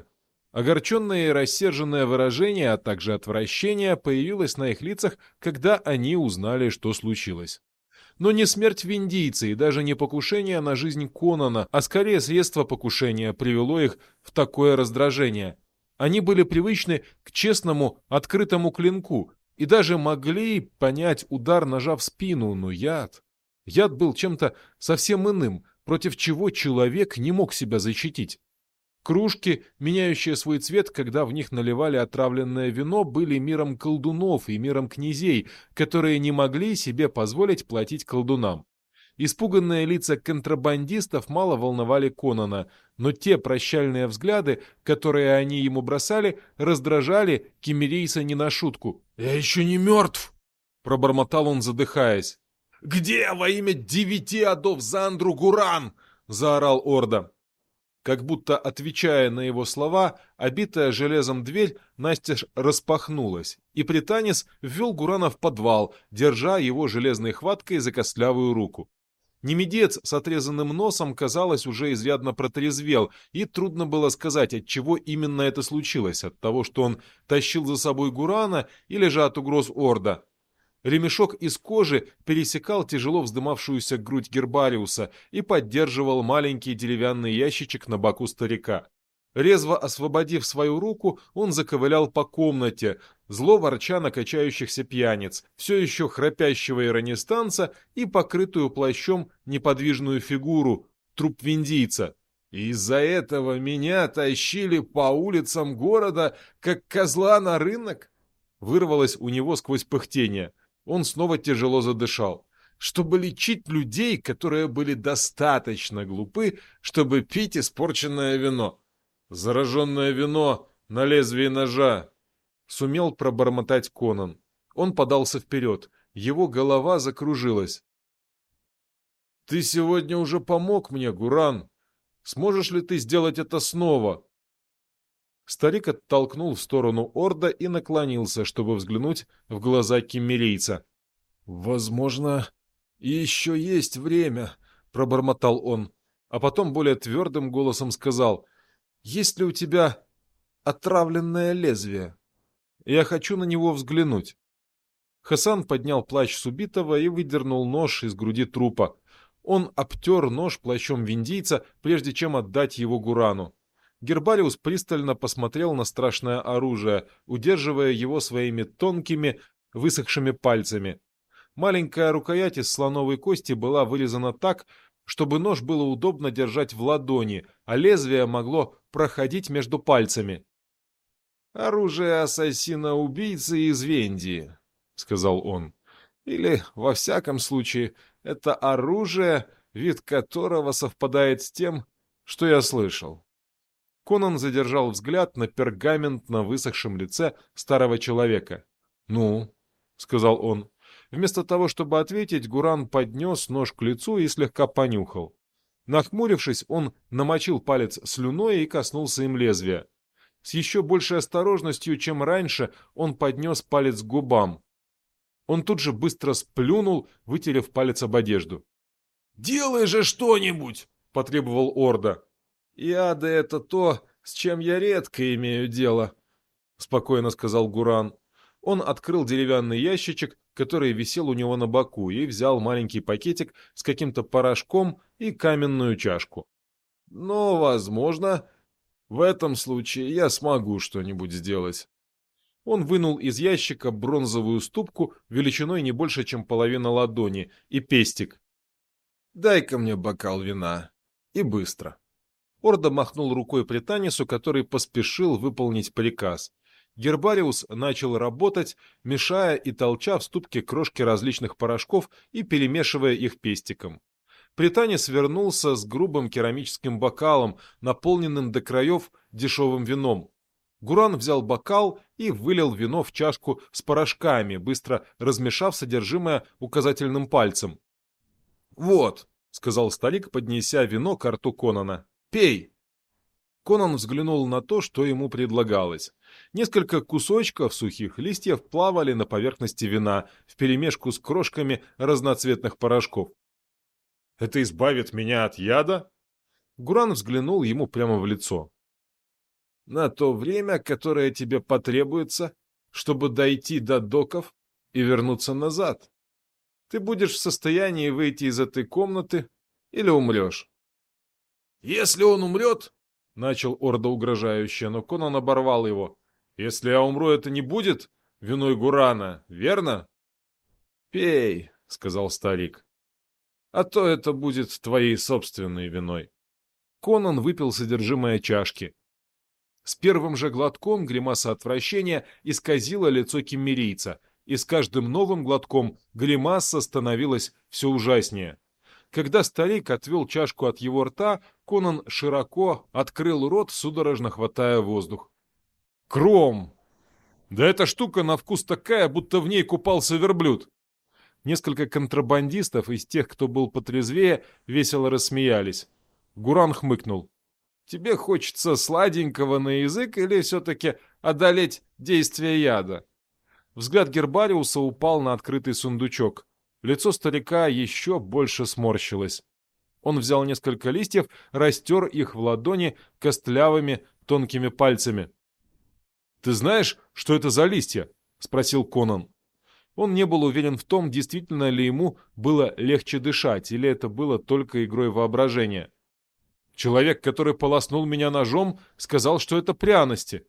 Огорченное и рассерженное выражение, а также отвращение появилось на их лицах, когда они узнали, что случилось. Но не смерть виндийца и даже не покушение на жизнь Конана, а скорее средство покушения привело их в такое раздражение. Они были привычны к честному, открытому клинку и даже могли понять удар ножа в спину, но яд... Яд был чем-то совсем иным, против чего человек не мог себя защитить. Кружки, меняющие свой цвет, когда в них наливали отравленное вино, были миром колдунов и миром князей, которые не могли себе позволить платить колдунам. Испуганные лица контрабандистов мало волновали Конана, но те прощальные взгляды, которые они ему бросали, раздражали киммерийца не на шутку. «Я еще не мертв!» — пробормотал он, задыхаясь. «Где во имя 9 адов Зандру Гуран?» — заорал Орда. Как будто отвечая на его слова, обитая железом дверь настежь распахнулась, и Пританис ввел Гурана в подвал, держа его железной хваткой за костлявую руку. Немедец с отрезанным носом, казалось, уже изрядно протрезвел, и трудно было сказать, от чего именно это случилось, от того, что он тащил за собой Гурана, или же от угроз Орда. Ремешок из кожи пересекал тяжело вздымавшуюся грудь Гербариуса и поддерживал маленький деревянный ящичек на боку старика. Резво освободив свою руку, он заковылял по комнате, зло ворча на качающихся пьяниц, все еще храпящего иронестанца и покрытую плащом неподвижную фигуру, труп виндийца. «Из-за этого меня тащили по улицам города, как козла на рынок?» Вырвалось у него сквозь пыхтение. Он снова тяжело задышал. «Чтобы лечить людей, которые были достаточно глупы, чтобы пить испорченное вино. Зараженное вино на лезвии ножа!» Сумел пробормотать Конан. Он подался вперед. Его голова закружилась. «Ты сегодня уже помог мне, Гуран. Сможешь ли ты сделать это снова?» Старик оттолкнул в сторону Орда и наклонился, чтобы взглянуть в глаза киммерийца. «Возможно, еще есть время», — пробормотал он, а потом более твердым голосом сказал: «Есть ли у тебя отравленное лезвие? Я хочу на него взглянуть». Хасан поднял плащ с убитого и выдернул нож из груди трупа. Он обтер нож плащом виндийца, прежде чем отдать его Гурану. Гербариус пристально посмотрел на страшное оружие, удерживая его своими тонкими, высохшими пальцами. Маленькая рукоять из слоновой кости была вырезана так, чтобы нож было удобно держать в ладони, а лезвие могло проходить между пальцами. «Оружие ассасина-убийцы из Вендии», — сказал он. «Или, во всяком случае, это оружие, вид которого совпадает с тем, что я слышал». Конан задержал взгляд на пергаментно высохшем лице старого человека. «Ну?» — сказал он. Вместо того, чтобы ответить, Гуран поднес нож к лицу и слегка понюхал. Нахмурившись, он намочил палец слюной и коснулся им лезвия. С еще большей осторожностью, чем раньше, он поднес палец к губам. Он тут же быстро сплюнул, вытерев палец об одежду. «Делай же что-нибудь!» — потребовал Орда. «Яды — это то, с чем я редко имею дело», — спокойно сказал Гуран. Он открыл деревянный ящичек, который висел у него на боку, и взял маленький пакетик с каким-то порошком и каменную чашку. «Но, возможно, в этом случае я смогу что-нибудь сделать». Он вынул из ящика бронзовую ступку величиной не больше, чем половина ладони, и пестик. «Дай-ка мне бокал вина. И быстро». Орда махнул рукой Пританису, который поспешил выполнить приказ. Гербариус начал работать, мешая и толча в ступке крошки различных порошков и перемешивая их пестиком. Пританис вернулся с грубым керамическим бокалом, наполненным до краев дешевым вином. Гуран взял бокал и вылил вино в чашку с порошками, быстро размешав содержимое указательным пальцем. «Вот», — сказал старик, поднеся вино к рту Конана. «Пей!» Конан взглянул на то, что ему предлагалось. Несколько кусочков сухих листьев плавали на поверхности вина вперемешку с крошками разноцветных порошков. «Это избавит меня от яда?» Гуран взглянул ему прямо в лицо. на то время, которое тебе потребуется, чтобы дойти до доков и вернуться назад. Ты будешь в состоянии выйти из этой комнаты или умрешь. Если он умрет, — начал Орда угрожающе, но Конан оборвал его. Если я умру, это не будет виной Гурана, верно? Пей, — сказал старик. А то это будет твоей собственной виной. Конан выпил содержимое чашки. С первым же глотком гримаса отвращения исказила лицо киммерийца, и с каждым новым глотком гримаса становилась все ужаснее. Когда старик отвел чашку от его рта, Конан широко открыл рот, судорожно хватая воздух. «Кром! Да эта штука на вкус такая, будто в ней купался верблюд!» Несколько контрабандистов из тех, кто был потрезвее, весело рассмеялись. Гуран хмыкнул. «Тебе хочется сладенького на язык или все-таки одолеть действие яда?» Взгляд Гербариуса упал на открытый сундучок. Лицо старика еще больше сморщилось. Он взял несколько листьев, растер их в ладони костлявыми тонкими пальцами. «Ты знаешь, что это за листья?» — спросил Конан. Он не был уверен в том, действительно ли ему было легче дышать, или это было только игрой воображения. «Человек, который полоснул меня ножом, сказал, что это пряности».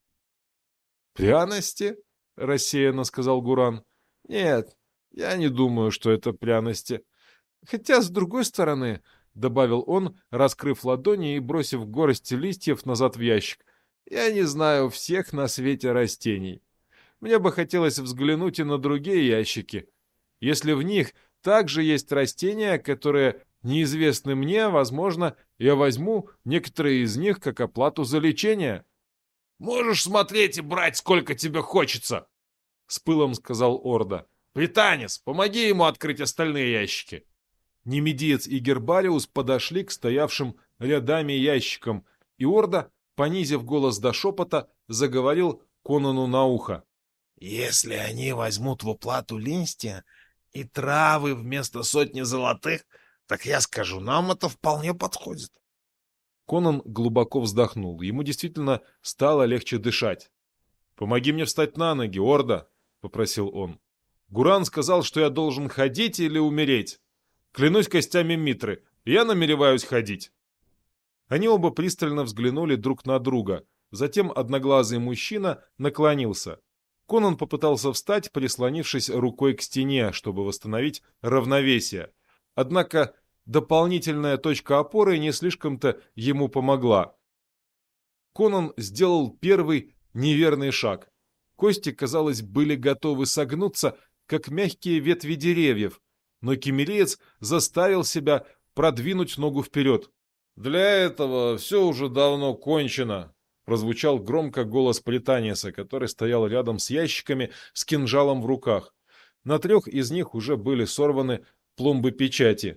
«Пряности?» — рассеянно сказал Гуран. «Нет, я не думаю, что это пряности. Хотя, с другой стороны, — добавил он, раскрыв ладони и бросив горсть листьев назад в ящик, — я не знаю всех на свете растений. Мне бы хотелось взглянуть и на другие ящики. Если в них также есть растения, которые неизвестны мне, возможно, я возьму некоторые из них как оплату за лечение». можешь смотреть и брать, сколько тебе хочется, — с пылом сказал Орда. Британец, помоги ему открыть остальные ящики. Немедиец и Гербариус подошли к стоявшим рядами ящикам, и Орда, понизив голос до шепота, заговорил Конану на ухо. «Если они возьмут в уплату листья и травы вместо сотни золотых, так я скажу, нам это вполне подходит». Конан глубоко вздохнул. Ему действительно стало легче дышать. «Помоги мне встать на ноги, Орда!» — попросил он. «Гуран сказал, что я должен ходить или умереть. Клянусь костями Митры, я намереваюсь ходить». Они оба пристально взглянули друг на друга. Затем одноглазый мужчина наклонился. Конан попытался встать, прислонившись рукой к стене, чтобы восстановить равновесие. Однако дополнительная точка опоры не слишком-то ему помогла. Конан сделал первый неверный шаг. Кости, казалось, были готовы согнуться, как мягкие ветви деревьев, но киммериец заставил себя продвинуть ногу вперед. «Для этого все уже давно кончено», — прозвучал громко голос Политаниса, который стоял рядом с ящиками с кинжалом в руках. На 3 из них уже были сорваны пломбы печати.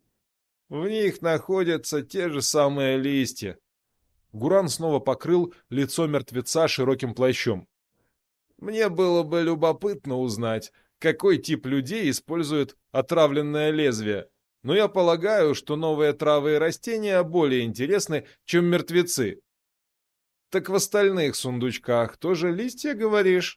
«В них находятся те же самые листья». Гуран снова покрыл лицо мертвеца широким плащом. «Мне было бы любопытно узнать, какой тип людей использует отравленное лезвие, но я полагаю, что новые травы и растения более интересны, чем мертвецы». «Так в остальных сундучках тоже листья, говоришь?»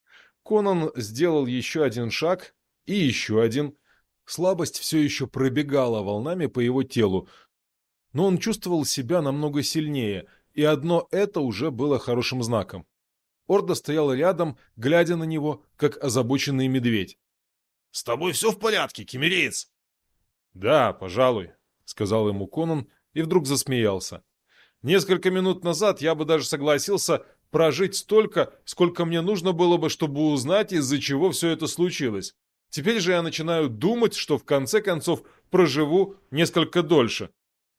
Конан сделал еще один шаг и еще один. Слабость все еще пробегала волнами по его телу, но он чувствовал себя намного сильнее, и одно это уже было хорошим знаком. Орда стоял рядом, глядя на него, как озабоченный медведь. «С тобой все в порядке, киммериец?» «Да, пожалуй», — сказал ему Конан и вдруг засмеялся. «Несколько минут назад я бы даже согласился прожить столько, сколько мне нужно было бы, чтобы узнать, из-за чего все это случилось. Теперь же я начинаю думать, что в конце концов проживу несколько дольше».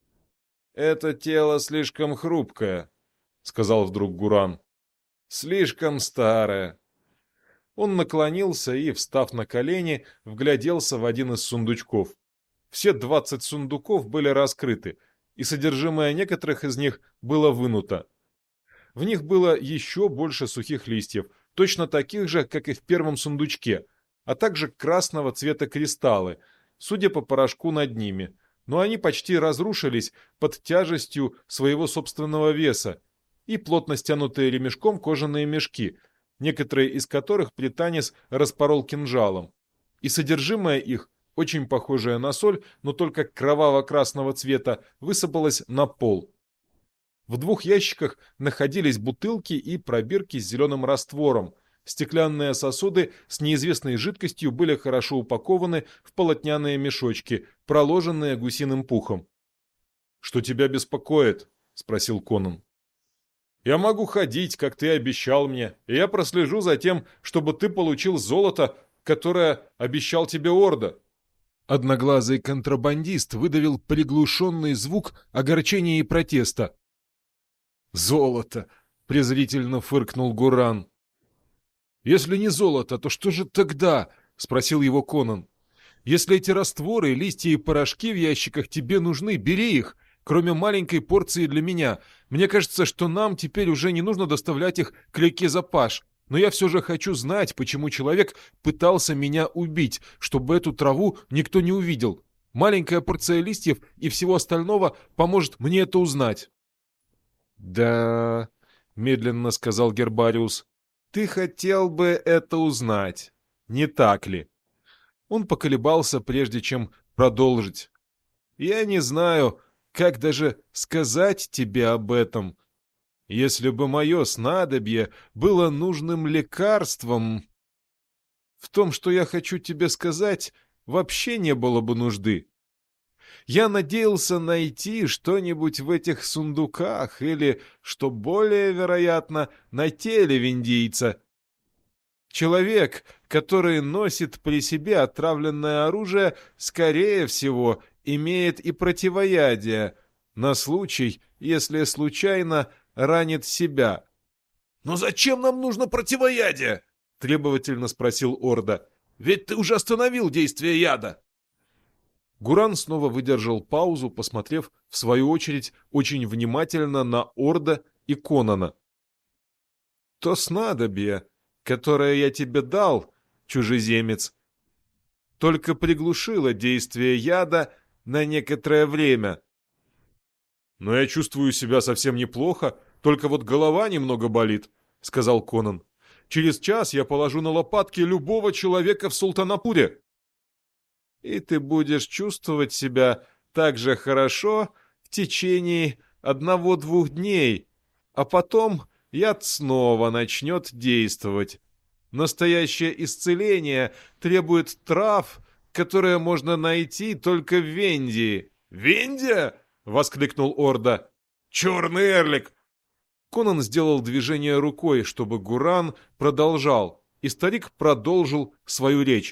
«Это тело слишком хрупкое», — сказал вдруг Гуран. «Слишком старое». Он наклонился и, встав на колени, вгляделся в один из сундучков. Все 20 сундуков были раскрыты, и содержимое некоторых из них было вынуто. В них было еще больше сухих листьев, точно таких же, как и в первом сундучке, а также красного цвета кристаллы, судя по порошку над ними, но они почти разрушились под тяжестью своего собственного веса, и плотно стянутые ремешком кожаные мешки, некоторые из которых Пританис распорол кинжалом. И содержимое их, очень похожее на соль, но только кроваво-красного цвета, высыпалось на пол. В 2 ящиках находились бутылки и пробирки с зеленым раствором. Стеклянные сосуды с неизвестной жидкостью были хорошо упакованы в полотняные мешочки, проложенные гусиным пухом. «Что тебя беспокоит?» — спросил Конан. «Я могу ходить, как ты обещал мне, и я прослежу за тем, чтобы ты получил золото, которое обещал тебе Орда». Одноглазый контрабандист выдавил приглушенный звук огорчения и протеста. «Золото!» — презрительно фыркнул Гуран. «Если не золото, то что же тогда?» — спросил его Конан. «Если эти растворы, листья и порошки в ящиках тебе нужны, бери их, кроме маленькой порции для меня. Мне кажется, что нам теперь уже не нужно доставлять их к реке Запаш. Но я все же хочу знать, почему человек пытался меня убить, чтобы эту траву никто не увидел. Маленькая порция листьев и всего остального поможет мне это узнать». «Да», — медленно сказал Гербариус, — «ты хотел бы это узнать, не так ли?» Он поколебался, прежде чем продолжить. «Я не знаю, как даже сказать тебе об этом. Если бы мое снадобье было нужным лекарством, в том, что я хочу тебе сказать, вообще не было бы нужды. Я надеялся найти что-нибудь в этих сундуках или, что более вероятно, на теле виндийца. Человек, который носит при себе отравленное оружие, скорее всего, имеет и противоядие, на случай, если случайно ранит себя». «Но зачем нам нужно противоядие?» — требовательно спросил Орда. «Ведь ты уже остановил действие яда». Гуран снова выдержал паузу, посмотрев, в свою очередь, очень внимательно на Орда и Конана. «То снадобье, которое я тебе дал, чужеземец, только приглушило действие яда на некоторое время». «Но я чувствую себя совсем неплохо, только вот голова немного болит», — сказал Конан. «Через час я положу на лопатки любого человека в Султанапуре». «И ты будешь чувствовать себя так же хорошо в течение 1-2 дней, а потом яд снова начнет действовать. Настоящее исцеление требует трав, которые можно найти только в Вендии». «Вендия?» — воскликнул Орда. «Черный эрлик!» Конан сделал движение рукой, чтобы Гуран продолжал, и старик продолжил свою речь.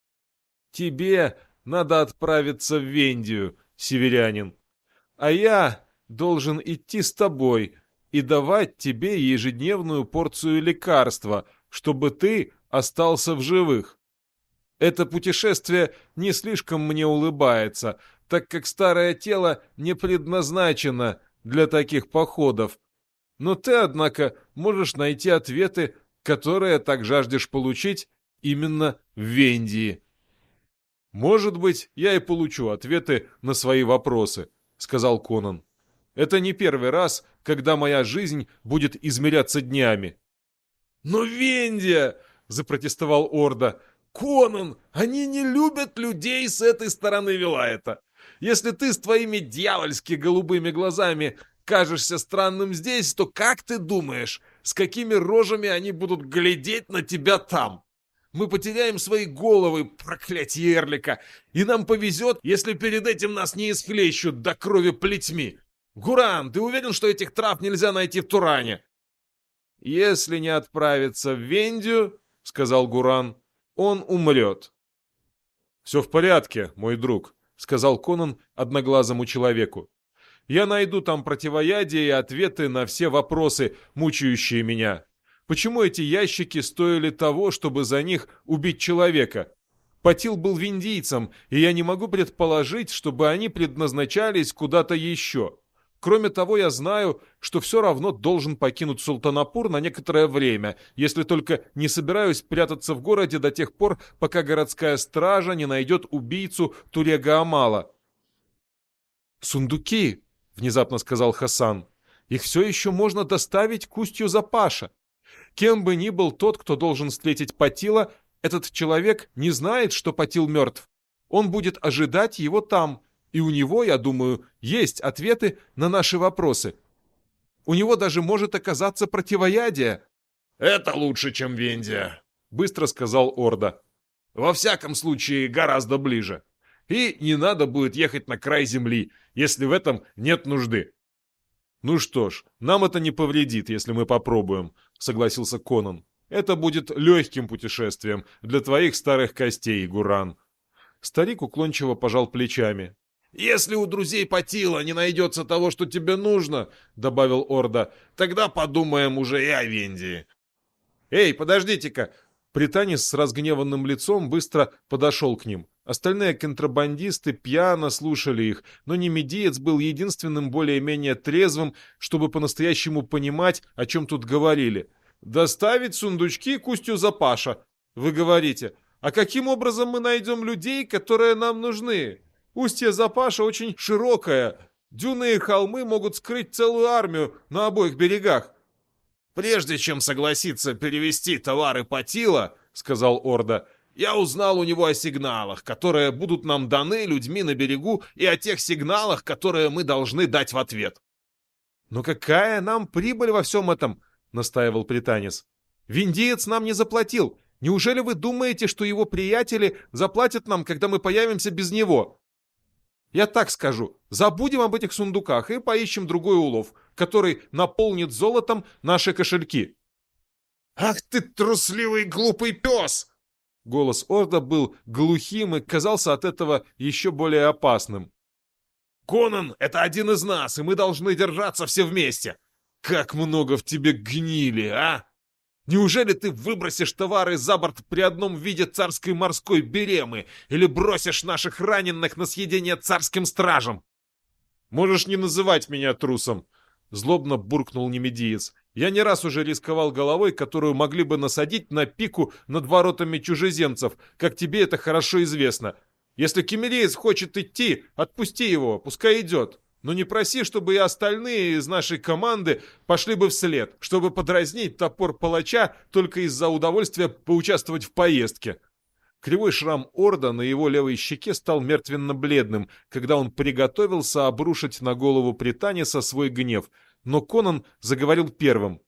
«Тебе надо отправиться в Вендию, северянин, а я должен идти с тобой и давать тебе ежедневную порцию лекарства, чтобы ты остался в живых. Это путешествие не слишком мне улыбается, так как старое тело не предназначено для таких походов. Но ты, однако, можешь найти ответы, которые так жаждешь получить именно в Вендии». «Может быть, я и получу ответы на свои вопросы», — сказал Конан. «Это не первый раз, когда моя жизнь будет измеряться днями». «Но Вендия!» — запротестовал Орда. «Конан, они не любят людей с этой стороны Вилаэта. Если ты с твоими дьявольски голубыми глазами кажешься странным здесь, то как ты думаешь, с какими рожами они будут глядеть на тебя там? Мы потеряем свои головы, проклятье Эрлика, и нам повезет, если перед этим нас не исхлещут до крови плетьми. Гуран, ты уверен, что этих трав нельзя найти в Туране?» «Если не отправиться в Вендию, — сказал Гуран, — он умрет». «Все в порядке, мой друг», — сказал Конан одноглазому человеку. «Я найду там противоядие и ответы на все вопросы, мучающие меня. Почему эти ящики стоили того, чтобы за них убить человека? Патил был виндийцем, и я не могу предположить, чтобы они предназначались куда-то еще. Кроме того, я знаю, что все равно должен покинуть Султанапур на некоторое время, если только не собираюсь прятаться в городе до тех пор, пока городская стража не найдет убийцу Турега Амала». «Сундуки», — внезапно сказал Хасан. их все еще можно доставить к устью Запаша. Кем бы ни был тот, кто должен встретить Патила, этот человек не знает, что Патил мертв. Он будет ожидать его там, и у него, я думаю, есть ответы на наши вопросы. У него даже может оказаться противоядие». «Это лучше, чем Вендия», — быстро сказал Орда. «Во всяком случае, гораздо ближе. И не надо будет ехать на край земли, если в этом нет нужды». «Ну что ж, нам это не повредит, если мы попробуем», — согласился Конан. «Это будет легким путешествием для твоих старых костей, Гуран». Старик уклончиво пожал плечами. «Если у друзей Патила не найдется того, что тебе нужно, — добавил Орда, — тогда подумаем уже и о Вендии». «Эй, подождите-ка!» Пританис с разгневанным лицом быстро подошел к ним. Остальные контрабандисты пьяно слушали их, но немедиец был единственным более-менее трезвым, чтобы по-настоящему понимать, о чем тут говорили. «Доставить сундучки к устью Запаша», вы говорите. «А каким образом мы найдем людей, которые нам нужны? Устье Запаша очень широкое. Дюны и холмы могут скрыть целую армию на обоих берегах». «Прежде чем согласиться перевести товары Патила, — сказал Орда, — я узнал у него о сигналах, которые будут нам даны людьми на берегу, и о тех сигналах, которые мы должны дать в ответ». «Но какая нам прибыль во всем этом?» — настаивал Пританис. «Виндиец нам не заплатил. Неужели вы думаете, что его приятели заплатят нам, когда мы появимся без него? Я так скажу, забудем об этих сундуках и поищем другой улов, который наполнит золотом наши кошельки». «Ах ты трусливый глупый пес!» Голос Орда был глухим и казался от этого еще более опасным. «Конан — это один из нас, и мы должны держаться все вместе. Как много в тебе гнили, а! Неужели ты выбросишь товары за борт при одном виде царской морской беремы или бросишь наших раненых на съедение царским стражам?» «Можешь не называть меня трусом», — злобно буркнул немедиец. «Я не раз уже рисковал головой, которую могли бы насадить на пику над воротами чужеземцев, как тебе это хорошо известно. Если кемериец хочет идти, отпусти его, пускай идет. Но не проси, чтобы и остальные из нашей команды пошли бы вслед, чтобы подразнить топор палача только из-за удовольствия поучаствовать в поездке». Кривой шрам Орда на его левой щеке стал мертвенно-бледным, когда он приготовился обрушить на голову Пританиса свой гнев, но Конан заговорил первым.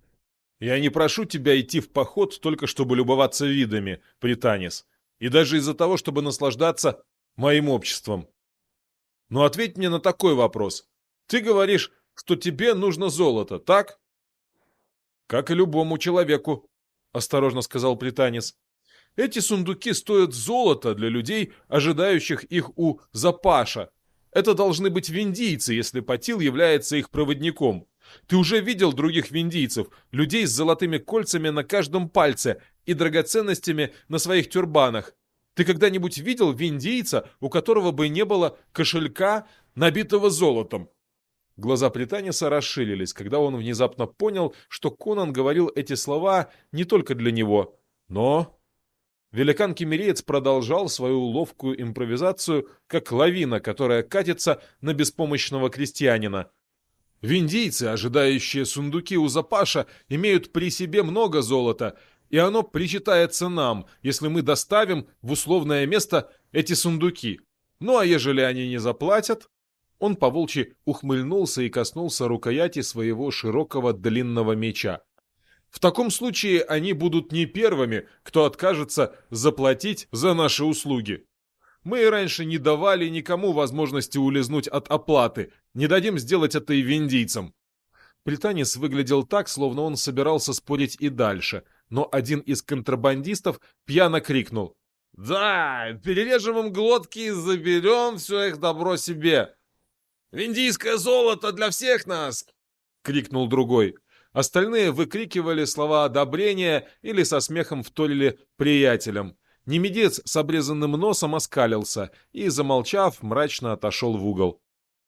«Я не прошу тебя идти в поход только чтобы любоваться видами, Пританис, и даже из-за того, чтобы наслаждаться моим обществом. Но ответь мне на такой вопрос. Ты говоришь, что тебе нужно золото, так?» «Как и любому человеку», — осторожно сказал Пританис. «Эти сундуки стоят золота для людей, ожидающих их у Запаша. Это должны быть виндийцы, если Патил является их проводником. Ты уже видел других виндийцев, людей с золотыми кольцами на каждом пальце и драгоценностями на своих тюрбанах. Ты когда-нибудь видел виндийца, у которого бы не было кошелька, набитого золотом?» Глаза Пританиса расширились, когда он внезапно понял, что Конан говорил эти слова не только для него, но... Великан-кемериец продолжал свою ловкую импровизацию, как лавина, которая катится на беспомощного крестьянина. «Виндийцы, ожидающие сундуки у Запаша, имеют при себе много золота, и оно причитается нам, если мы доставим в условное место эти сундуки. Ну а ежели они не заплатят...» Он поволчьи ухмыльнулся и коснулся рукояти своего широкого длинного меча. «В таком случае они будут не первыми, кто откажется заплатить за наши услуги. Мы и раньше не давали никому возможности улизнуть от оплаты, не дадим сделать это и виндийцам». Пританис выглядел так, словно он собирался спорить и дальше, но один из контрабандистов пьяно крикнул: «Да, перережем им глотки и заберем все их добро себе!» «Виндийское золото для всех нас!» — крикнул другой. Остальные выкрикивали слова одобрения или со смехом вторили приятелям. Немедец с обрезанным носом оскалился и, замолчав, мрачно отошел в угол.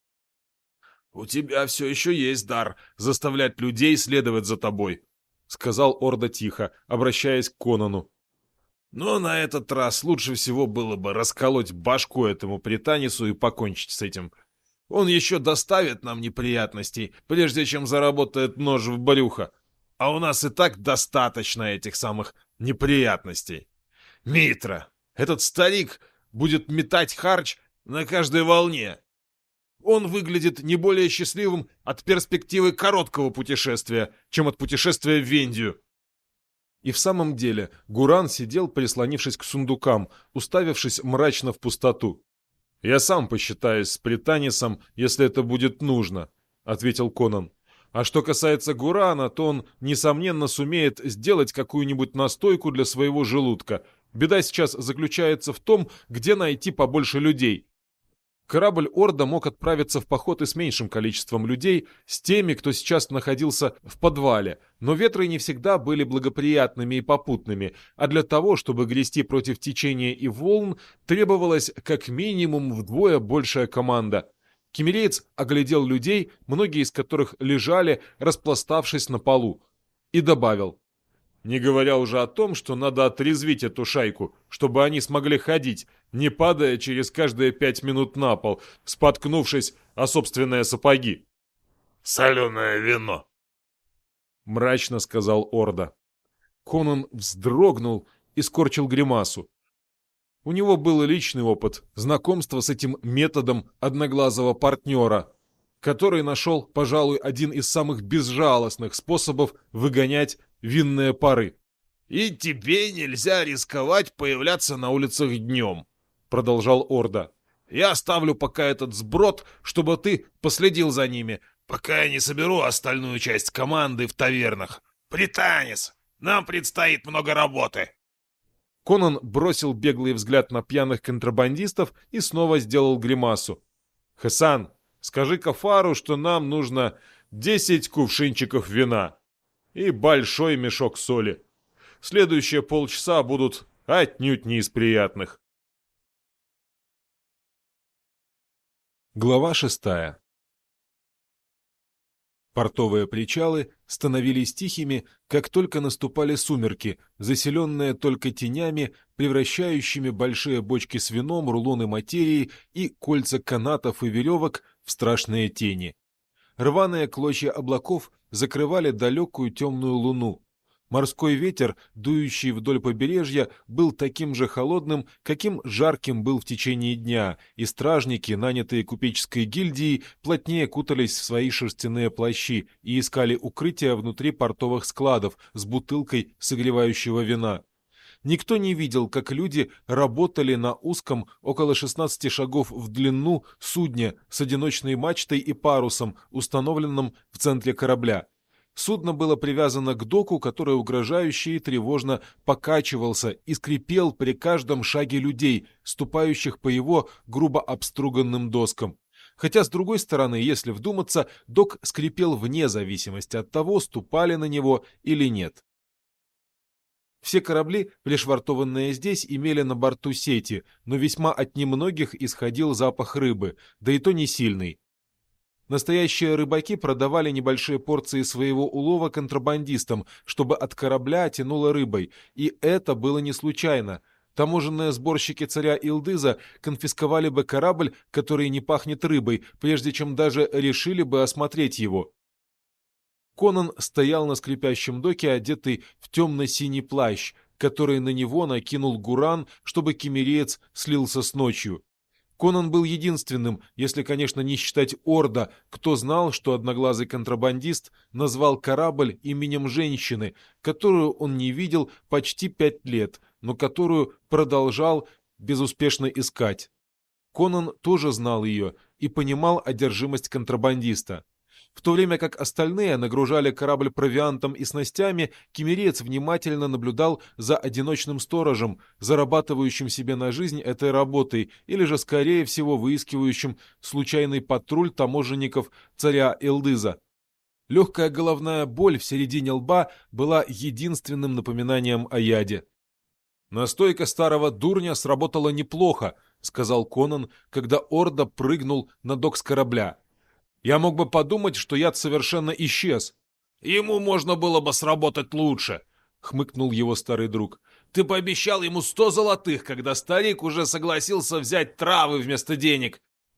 «У тебя все еще есть дар заставлять людей следовать за тобой», — сказал Орда тихо, обращаясь к Конану. «Но на этот раз лучше всего было бы расколоть башку этому Пританису и покончить с этим. Он еще доставит нам неприятностей, прежде чем заработает нож в брюхо. А у нас и так достаточно этих самых неприятностей. Митра, этот старик будет метать харч на каждой волне. Он выглядит не более счастливым от перспективы короткого путешествия, чем от путешествия в Индию. И в самом деле Гуран сидел, прислонившись к сундукам, уставившись мрачно в пустоту. «Я сам посчитаюсь с Пританисом, если это будет нужно», — ответил Конан. «А что касается Гурана, то он, несомненно, сумеет сделать какую-нибудь настойку для своего желудка. Беда сейчас заключается в том, где найти побольше людей». Корабль Орда мог отправиться в поход и с меньшим количеством людей, с теми, кто сейчас находился в подвале, но ветры не всегда были благоприятными и попутными, а для того, чтобы грести против течения и волн, требовалась как минимум вдвое большая команда. Киммереец оглядел людей, многие из которых лежали, распластавшись на полу, и добавил: «Не говоря уже о том, что надо отрезвить эту шайку, чтобы они смогли ходить, не падая через каждые 5 минут на пол, споткнувшись о собственные сапоги». «Соленое вино», — мрачно сказал Орда. Конан вздрогнул и скорчил гримасу. У него был личный опыт знакомства с этим методом одноглазого партнера, который нашел, пожалуй, один из самых безжалостных способов выгонять винные пары. «И тебе нельзя рисковать появляться на улицах днем», — продолжал Орда. «Я оставлю пока этот сброд, чтобы ты последил за ними, пока я не соберу остальную часть команды в тавернах. Пританис, нам предстоит много работы». Конан бросил беглый взгляд на пьяных контрабандистов и снова сделал гримасу. «Хасан, скажи Кафару, что нам нужно 10 кувшинчиков вина и большой мешок соли. Следующие полчаса будут отнюдь не из приятных». Глава 6. Портовые причалы становились тихими, как только наступали сумерки, заселенные только тенями, превращающими большие бочки с вином, рулоны материи и кольца канатов и веревок в страшные тени. Рваные клочья облаков закрывали далекую темную луну. Морской ветер, дующий вдоль побережья, был таким же холодным, каким жарким был в течение дня, и стражники, нанятые купеческой гильдией, плотнее кутались в свои шерстяные плащи и искали укрытия внутри портовых складов с бутылкой согревающего вина. Никто не видел, как люди работали на узком, около 16 шагов в длину, судне с одиночной мачтой и парусом, установленном в центре корабля. Судно было привязано к доку, который угрожающе и тревожно покачивался и скрипел при каждом шаге людей, ступающих по его грубо обструганным доскам. Хотя, с другой стороны, если вдуматься, док скрипел вне зависимости от того, ступали на него или нет. Все корабли, пришвартованные здесь, имели на борту сети, но весьма от немногих исходил запах рыбы, да и то не сильный. Настоящие рыбаки продавали небольшие порции своего улова контрабандистам, чтобы от корабля тянуло рыбой, и это было не случайно. Таможенные сборщики царя Илдыза конфисковали бы корабль, который не пахнет рыбой, прежде чем даже решили бы осмотреть его. Конан стоял на скрипящем доке, одетый в темно-синий плащ, который на него накинул Гуран, чтобы киммереец слился с ночью. Конан был единственным, если, конечно, не считать Орда, кто знал, что одноглазый контрабандист назвал корабль именем женщины, которую он не видел почти 5 лет, но которую продолжал безуспешно искать. Конан тоже знал ее и понимал одержимость контрабандиста. В то время как остальные нагружали корабль провиантом и снастями, киммереец внимательно наблюдал за одиночным сторожем, зарабатывающим себе на жизнь этой работой, или же, скорее всего, выискивающим случайный патруль таможенников царя Элдыза. Легкая головная боль в середине лба была единственным напоминанием о яде. «Настойка старого дурня сработала неплохо», — сказал Конан, когда Орда прыгнул на док с корабля. «Я мог бы подумать, что яд совершенно исчез». «Ему можно было бы сработать лучше», — хмыкнул его старый друг. «Ты пообещал ему 100 золотых, когда старик уже согласился взять травы вместо денег».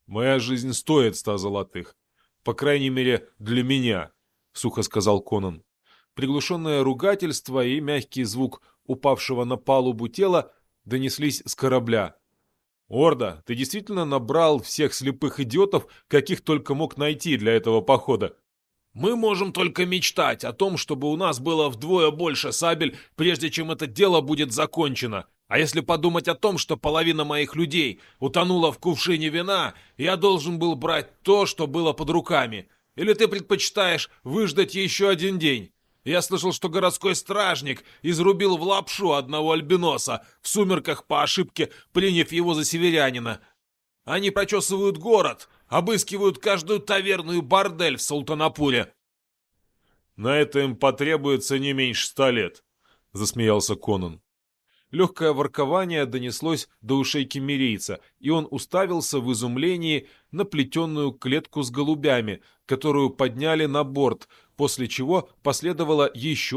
Моя жизнь стоит 100 золотых. По крайней мере, для меня, — сухо сказал Конан. Приглушенное ругательство и мягкий звук упавшего на палубу тела донеслись с корабля. «Орда, ты действительно набрал всех слепых идиотов, каких только мог найти для этого похода?» Мы можем только мечтать о том, чтобы у нас было вдвое больше сабель, прежде чем это дело будет закончено. А если подумать о том, что половина моих людей утонула в кувшине вина, я должен был брать то, что было под руками. Или ты предпочитаешь выждать еще один день? Я слышал, что городской стражник изрубил в лапшу одного альбиноса, в сумерках по ошибке приняв его за северянина. Они прочесывают город, обыскивают каждую таверну и бордель в Султанапуре. «На это им потребуется не меньше 100 лет», — засмеялся Конан. Легкое воркование донеслось до ушей киммерийца, и он уставился в изумлении на плетеную клетку с голубями, которую подняли на борт, после чего последовало еще